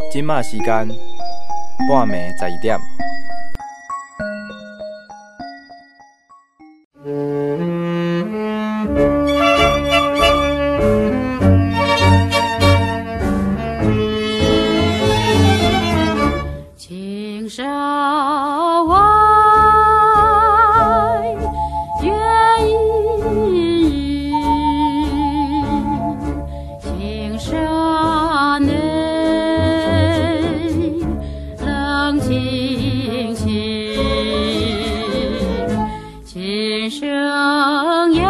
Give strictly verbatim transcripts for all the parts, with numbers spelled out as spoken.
即马时间半暝十二点。 青山外月隐隐，青山内冷清清，琴声扬，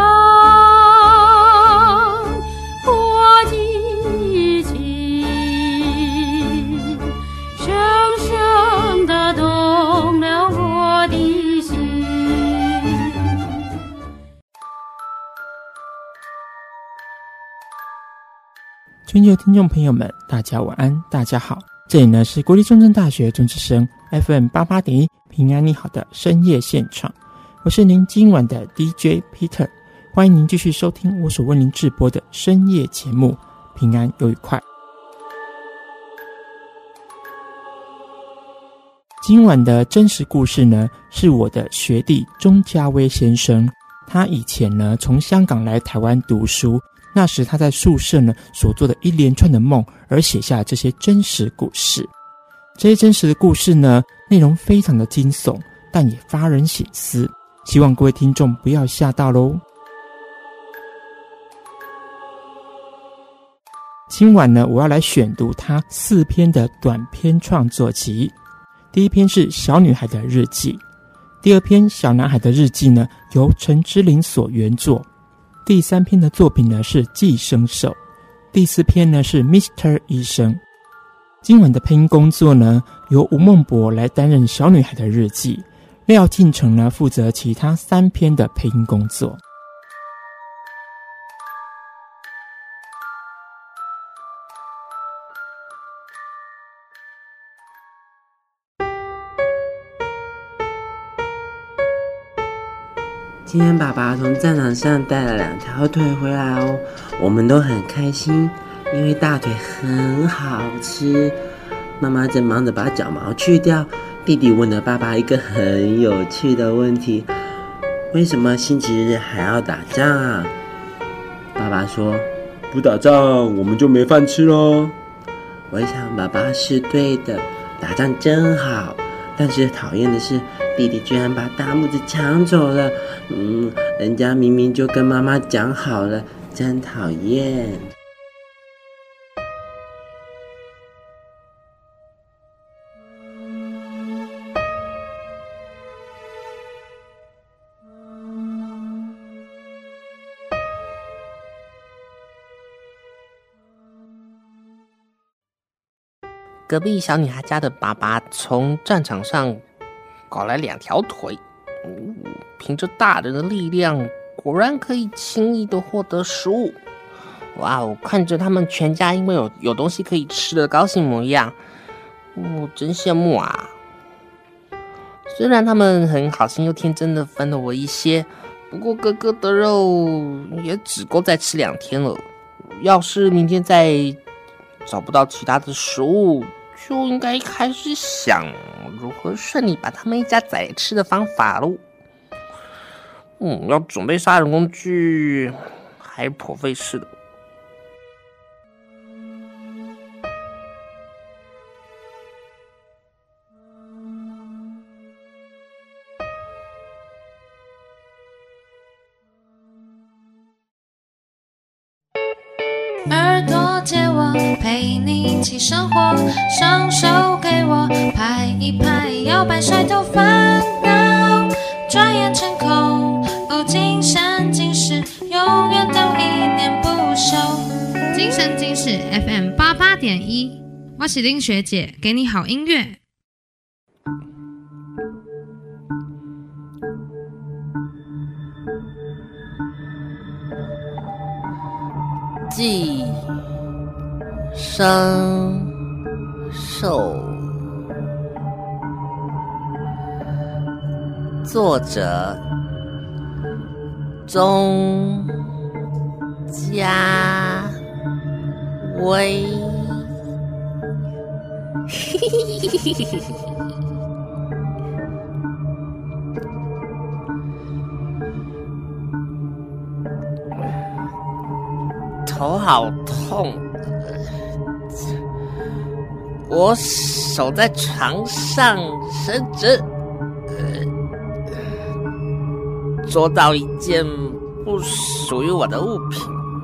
拨激情，深深地动了我的心。 全球听众朋友们，大家晚安，大家好，这里呢是国立中正大学中之声 F M 八八点一平安你好的深夜现场，我是您今晚的 D J Peter， 欢迎您继续收听我所为您直播的深夜节目，平安又愉快。今晚的真实故事呢，是我的学弟钟家威先生，他以前呢从香港来台湾读书，那时他在宿舍呢所做的一连串的梦而写下这些真实故事。这些真实的故事呢，内容非常的惊悚，但也发人省思，希望各位听众不要吓到咯。今晚呢，我要来选读他四篇的短篇创作集。第一篇是小女孩的日记，第二篇小男孩的日记呢由陈之琳所原作，第三篇的作品呢是寄生兽，第四篇呢是 Mister 医生。今晚的配音工作呢由吴孟博来担任小女孩的日记，廖进成呢负责其他三篇的配音工作。 今天爸爸从战场上带了两条腿回来哦，我们都很开心，因为大腿很好吃。妈妈正忙着把脚毛去掉，弟弟问了爸爸一个很有趣的问题：为什么星期日还要打仗啊？爸爸说：不打仗我们就没饭吃咯。我想爸爸是对的，打仗真好，但是讨厌的是弟弟居然把大拇指抢走了。嗯，人家明明就跟妈妈讲好了，真讨厌。 隔壁小女孩家的爸爸从战场上搞来两条腿，嗯，凭着大人的力量，果然可以轻易的获得食物。哇哦，看着他们全家因为有有东西可以吃的高兴模样，我真羡慕啊！虽然他们很好心又天真的分了我一些，不过哥哥的肉也只够再吃两天了。要是明天再找不到其他的食物，就应该开始想如何顺利把他们一家宰吃的方法喽。嗯，要准备杀人工具还颇费事的。 耳朵借我陪你一起生活，双手给我拍一拍，摇摆甩头烦恼，转眼成空。哦，今生今世，永远都一念不休。今生今世 F M 八八点一，我是林学姐，给你好音乐。 寄生兽，作者钟家威。 头好痛，我手在床上伸直，呃，捉到一件不属于我的物品。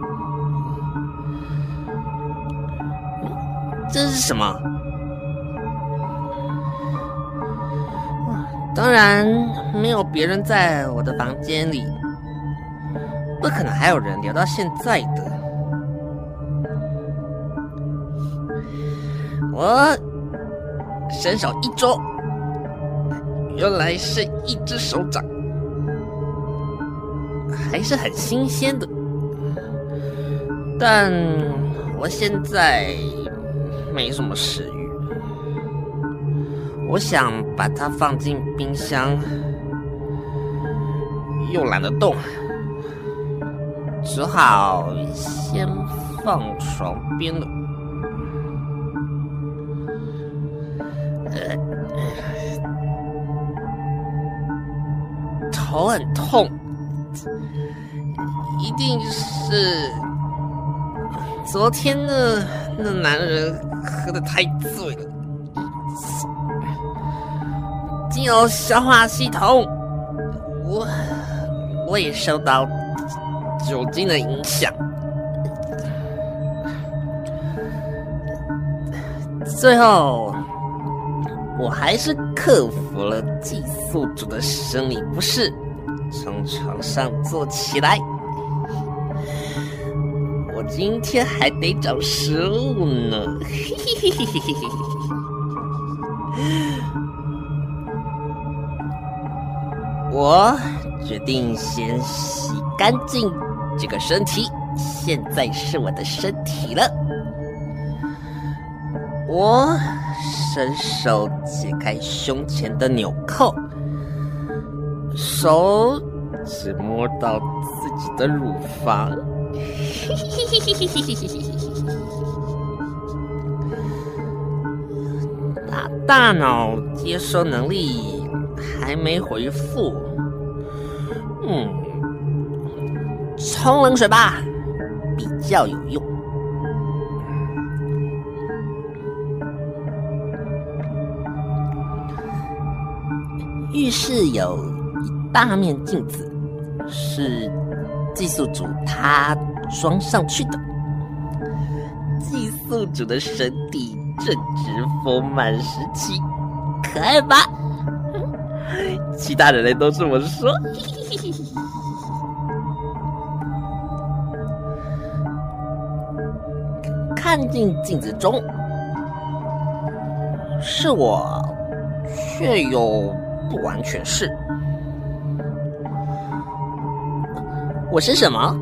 这是什么？当然没有别人在我的房间里，不可能还有人留到现在的。我伸手一捉，原来是一只手掌，还是很新鲜的。但我现在没什么食欲，我想把它放进冰箱，又懒得动，只好先放床边了。呃，头很痛，一定是昨天的那男人喝得太醉了，进入消化系统，我我也受到酒精的影响，最后我还是克服了寄宿主的生理不适，从床上坐起来。我今天还得找食物呢，嘿嘿嘿嘿嘿。我决定先洗干净这个身体，现在是我的身体了。我伸手解开胸前的纽扣，手只摸到自己的乳房，大大脑接收能力还没恢复，嗯，冲冷水吧，比较有用。浴室有一大面镜子，是寄宿主他装上去的。寄宿主的身体正值丰满时期，可爱吧？其他人类都这么说。看进镜子中，是我，却又不完全是。我是什么？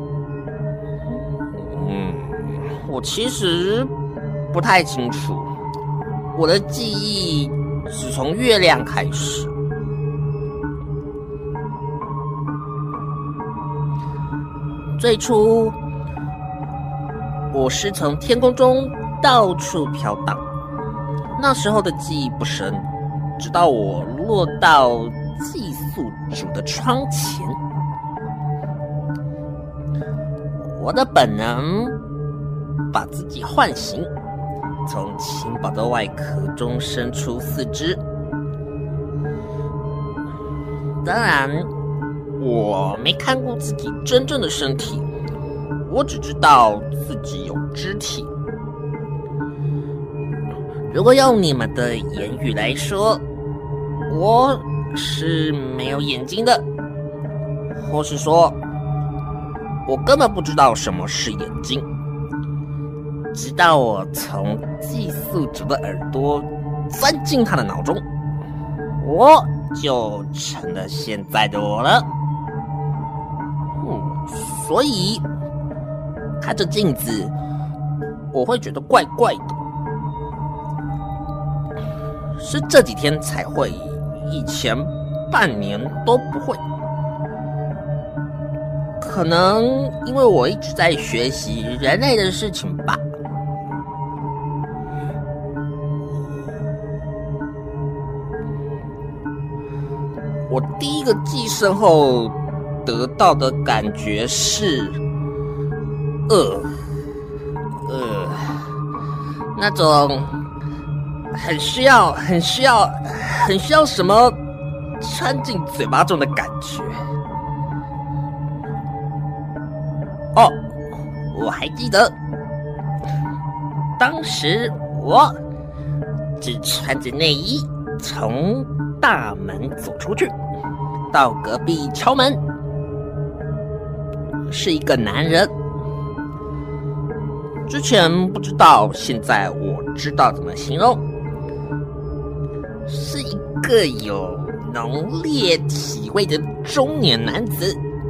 嗯，我其实不太清楚。我的记忆只从月亮开始。最初，我是从天空中到处飘荡，那时候的记忆不深，直到我落到寄宿主的窗前。我的本能把自己唤醒，从轻薄的外壳中伸出四肢。当然，我没看过自己真正的身体，我只知道自己有肢体。如果用你们的言语来说，我是没有眼睛的，或是说我根本不知道什么是眼睛，直到我从寄宿主的耳朵钻进他的脑中，我就成了现在的我了。嗯，所以看着镜子，我会觉得怪怪的。是这几天才会，以前半年都不会。可能因为我一直在学习人类的事情吧。 我第一个寄生后得到的感觉是，呃，呃，那种很需要、很需要、很需要什么穿进嘴巴中的感觉。哦，我还记得，当时我只穿着内衣从大门走出去，到隔壁敲门，是一个男人。之前不知道，现在我知道怎么形容，是一个有浓烈体味的中年男子，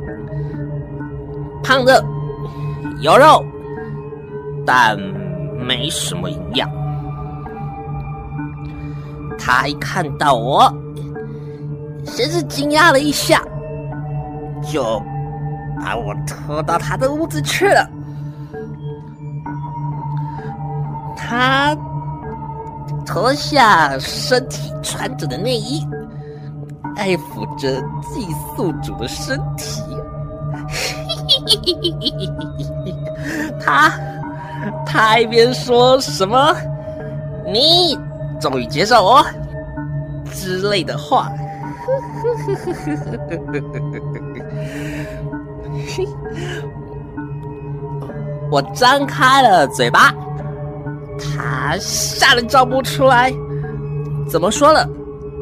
胖的有肉，但没什么营养。他一看到我，先是惊讶了一下，就把我拖到他的屋子去了。他脱下身体穿着的内衣，爱抚着寄宿主的身体。他他一边说什么“你终于接受我”之类的话。我张开了嘴巴，他吓得叫不出来。怎么说呢？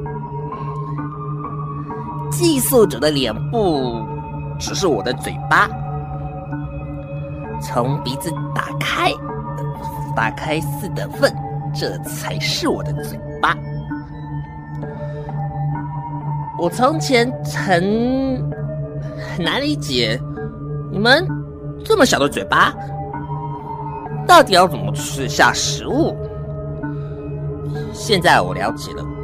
寄宿者的脸部只是我的嘴巴，从鼻子打开，打开四等份，这才是我的嘴巴。我从前很很难理解，你们这么小的嘴巴，到底要怎么吃下食物？现在我了解了。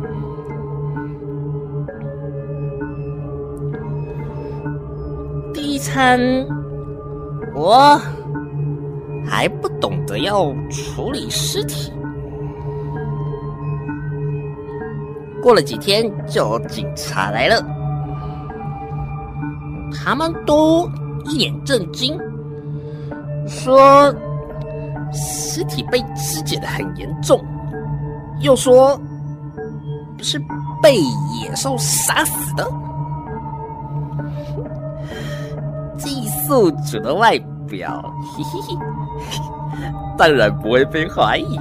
第一餐，我还不懂得要处理尸体。过了几天，就有警察来了，他们都一脸震惊，说尸体被肢解得很严重，又说是被野兽杀死的。寄宿主的外表，嘿嘿嘿，当然不会被怀疑。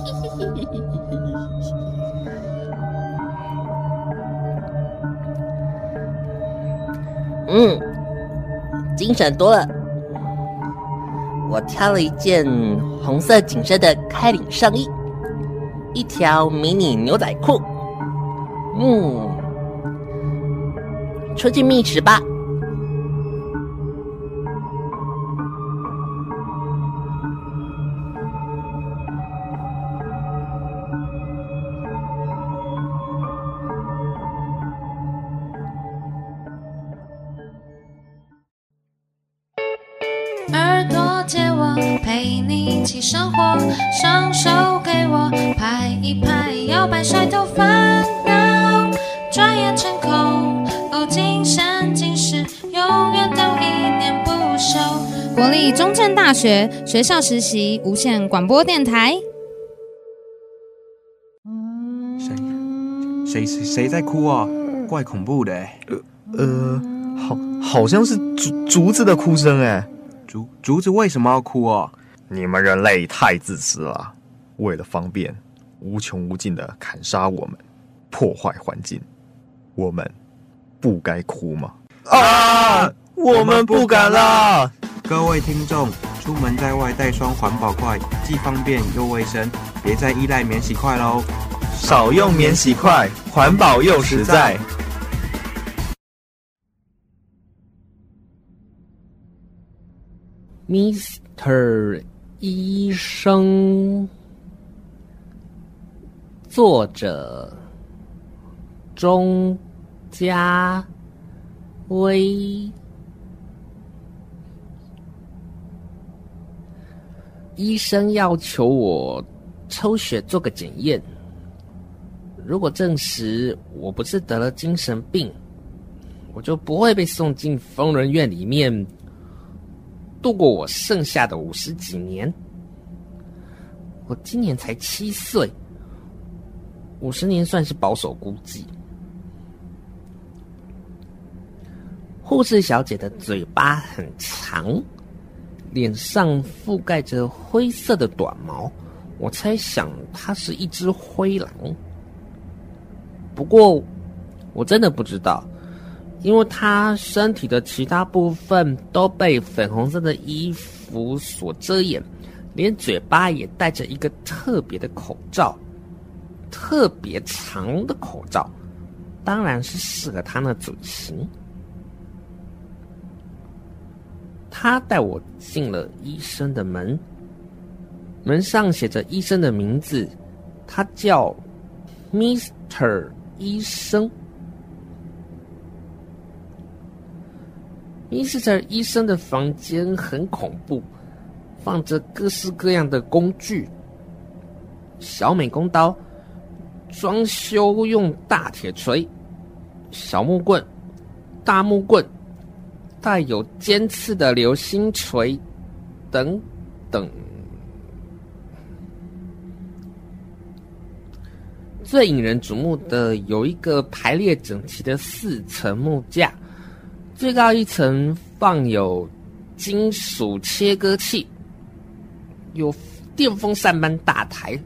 嗯，精神多了。我挑了一件红色紧身的开领上衣，一条迷你牛仔裤。嗯，出去觅食吧。 耳朵借我，陪你一起生活，双手给我拍一拍，摇摆甩头烦恼，转眼成空。哦，今生今世，永远都一念不休。 国立中正大学学校实习无线广播电台。 谁谁谁在哭啊？怪恐怖的哎。 呃呃，好，好像是竹竹子的哭声哎。 竹竹子为什么要哭啊？ 你们人类太自私了，为了方便，无穷无尽的砍杀我们，破坏环境，我们不该哭吗？啊！我们不敢啦！ 各位听众，出门在外带双环保筷，既方便又卫生，别再依赖免洗筷喽。 少用免洗筷，环保又实在。 Mister 医生，作者钟嘉威。医生要求我抽血做个检验， 如果证实我不是得了精神病，我就不会被送进疯人院里面度过我剩下的五十几年。我今年才七岁，五十年算是保守估计。护士小姐的嘴巴很长，脸上覆盖着灰色的短毛，我猜想她是一只灰狼。不过我真的不知道，因为她身体的其他部分都被粉红色的衣服所遮掩，连嘴巴也戴着一个特别的口罩，特别长的口罩，当然是适合她那嘴型。他带我进了医生的门，门上写着医生的名字，他叫 Mister 医生。Mister 医生的房间很恐怖，放着各式各样的工具，小美工刀、装修用大铁锤、小木棍、大木棍、带有尖刺的流星锤等等。最引人瞩目的有一个排列整齐的四层木架，最高一层放有金属切割器，有电风扇般大台，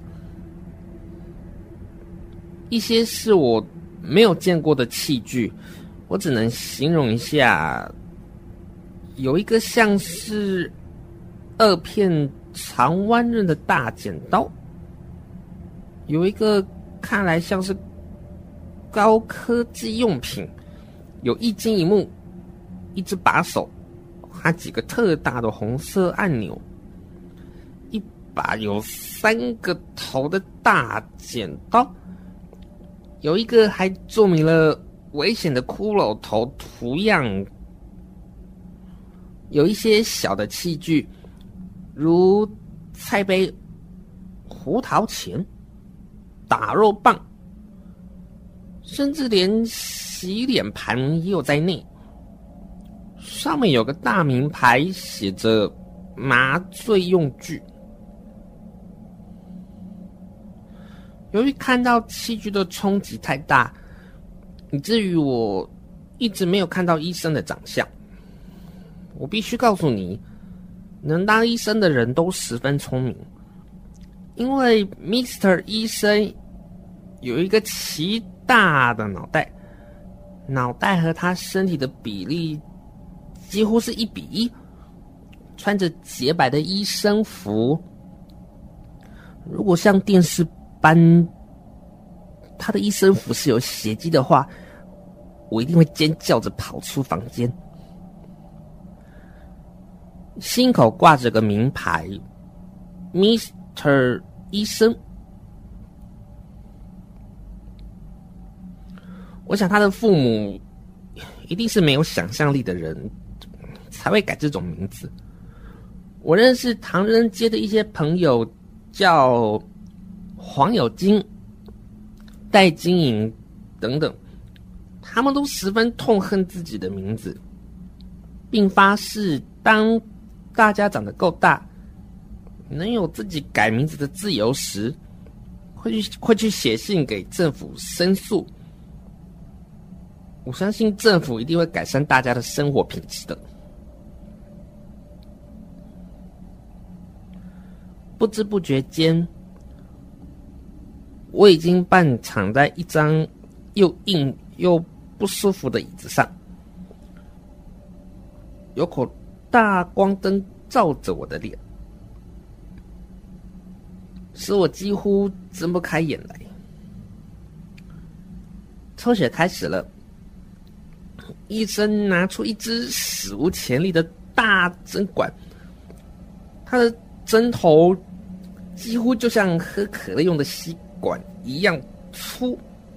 一些是我没有见过的器具，我只能形容一下。有一个像是二片长弯刃的大剪刀，有一个看来像是高科技用品，有一金一木，一只把手，还几个特大的红色按钮，一把有三个头的大剪刀，有一个还注明了危险的骷髅头图样。有一些小的器具，如菜杯、胡桃钳、打肉棒，甚至连洗脸盘也有在内。上面有个大名牌，写着麻醉用具。由于看到器具的冲击太大，以至于我一直没有看到医生的长相。我必须告诉你，能当医生的人都十分聪明，因为 Mister 医生有一个奇大的脑袋，脑袋和他身体的比例几乎是一比一，穿着洁白的医生服。如果像电视般他的医生服是有血迹的话，我一定会尖叫着跑出房间。心口挂着个名牌 Mister 医生，我想他的父母一定是没有想象力的人才会改这种名字。我认识唐人街的一些朋友叫黄有金、戴金银等等，他们都十分痛恨自己的名字，并发誓当大家长得够大，能有自己改名字的自由时，会去会去写信给政府申诉。我相信政府一定会改善大家的生活品质的。不知不觉间，我已经半躺在一张又硬又不舒服的椅子上，有口大光灯照着我的脸，使我几乎睁不开眼来。抽血开始了，医生拿出一支史无前例的大针管，他的针头几乎就像喝可乐用的吸管一样粗。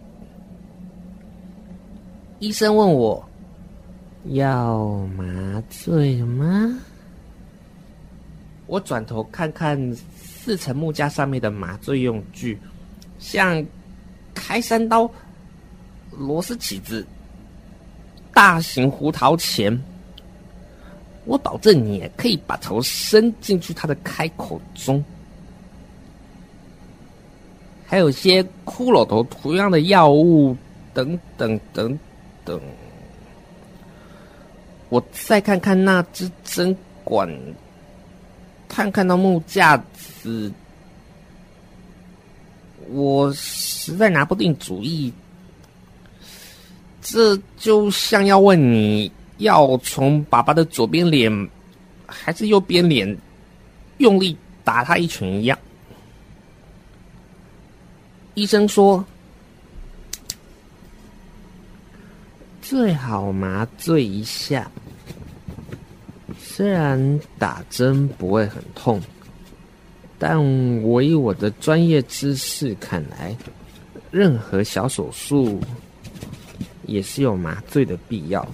医生问我要麻醉吗？我转头看看四层木架上面的麻醉用具，像开山刀、螺丝起子、大型胡桃钳，我保证你也可以把头伸进去它的开口中。还有些骷髅头图样的药物，等等等等。我再看看那只针管，看看那木架子，我实在拿不定主意。这就像要问你要从爸爸的左边脸还是右边脸用力打他一拳一样。医生说，最好麻醉一下，虽然打针不会很痛，但我以我的专业知识看来，任何小手术也是有麻醉的必要。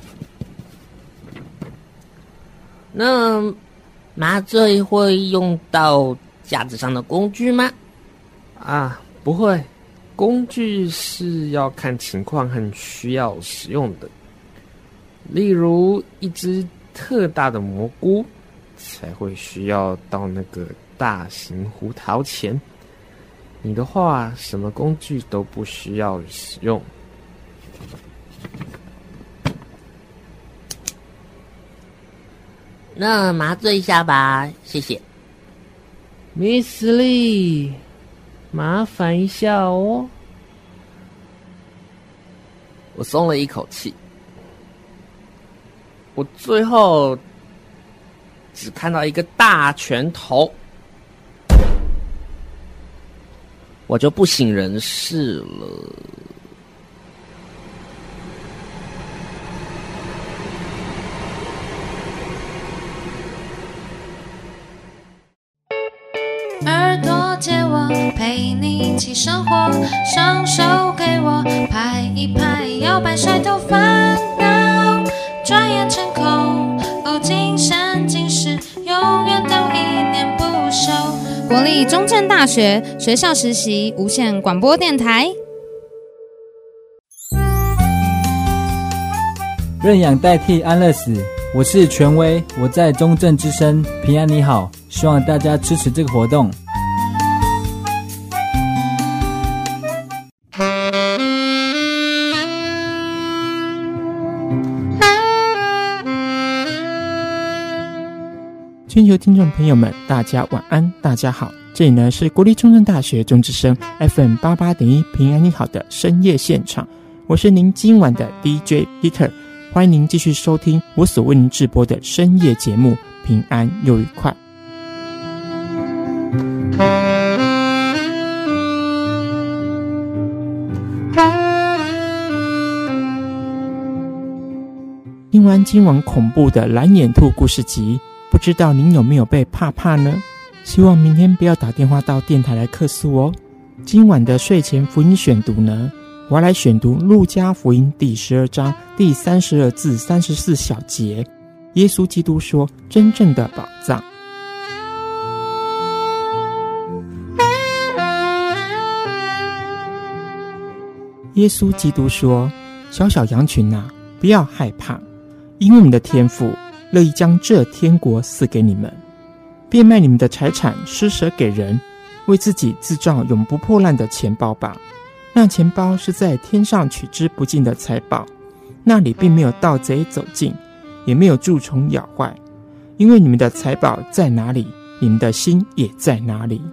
那麻醉会用到架子上的工具吗？啊，不会，工具是要看情况和需要使用的。例如一只特大的蘑菇，才会需要到那个大型胡桃钳。你的话，什么工具都不需要使用。那麻醉一下吧，谢谢。Miss Lee， 麻烦一下哦。我松了一口气。我最后只看到一个大拳头，我就不省人事了。 耳朵借我，陪你一起生活，双手给我拍一拍，摇摆甩头烦恼，转眼成空。哦，今生今世，永远都一念不休。 国立中正大学学校实习无线广播电台。 认养代替安乐死，我是权威，我在中正之声，平安你好，希望大家支持这个活动。 全球听众朋友们，大家晚安，大家好，这里呢是国立中正大学中之声 F M 八八点一平安你好的深夜现场，我是您今晚的 D J Peter， 欢迎您继续收听我所为您直播的深夜节目，平安又愉快。听完今晚恐怖的蓝眼兔故事集，不知道您有没有被怕怕呢？希望明天不要打电话到电台来客诉哦。今晚的睡前福音选读呢，我要来选读路加福音第十二章第三十二至三十四小节。耶稣基督说真正的宝藏。耶稣基督说，小小羊群啊，不要害怕，因为你们的天父乐意将这天国赐给你们，变卖你们的财产，施舍给人，为自己制造永不破烂的钱包吧。那钱包是在天上取之不尽的财宝，那里并没有盗贼走进，也没有蛀虫咬坏。因为你们的财宝在哪里，你们的心也在哪里。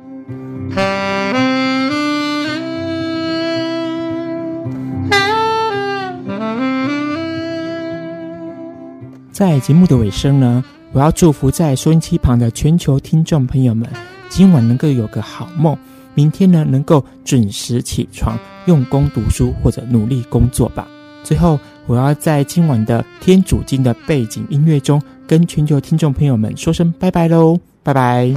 在节目的尾声呢，我要祝福在收音机旁的全球听众朋友们，今晚能够有个好梦，明天呢能够准时起床，用功读书或者努力工作吧。最后，我要在今晚的天主经的背景音乐中，跟全球听众朋友们说声拜拜喽，拜拜。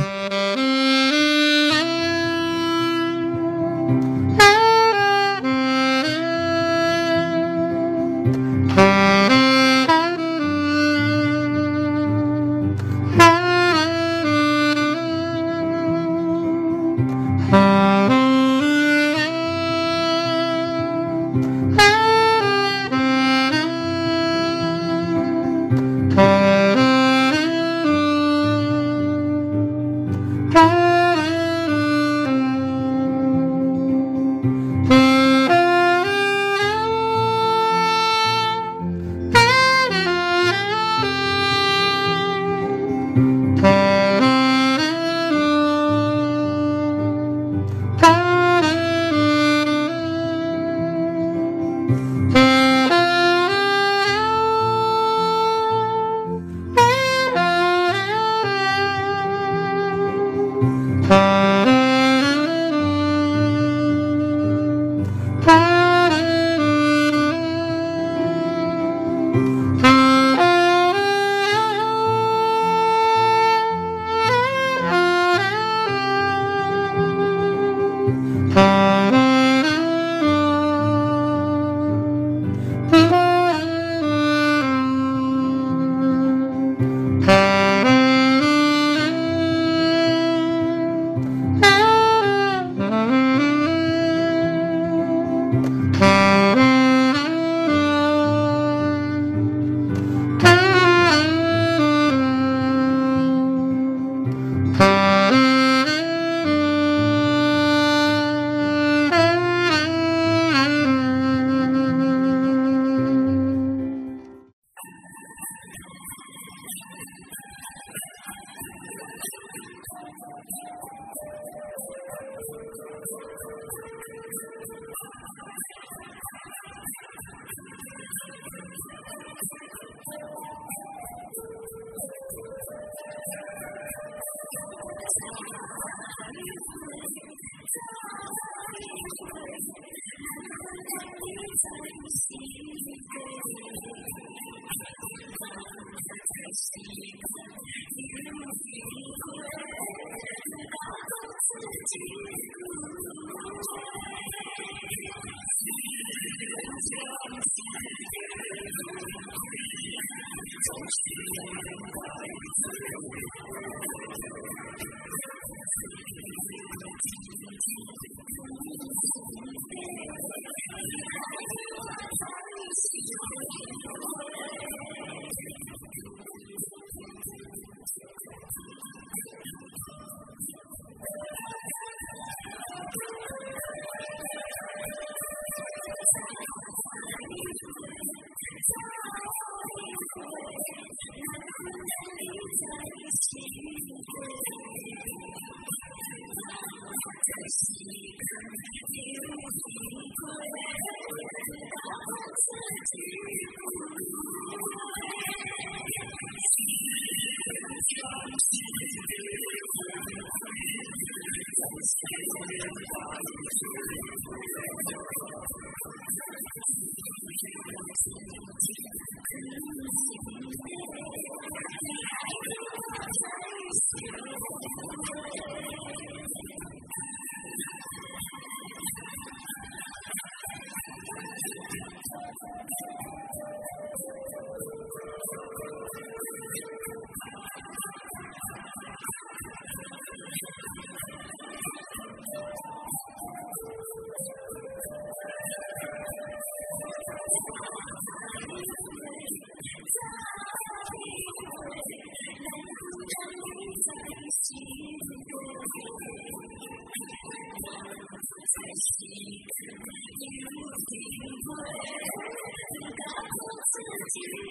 自己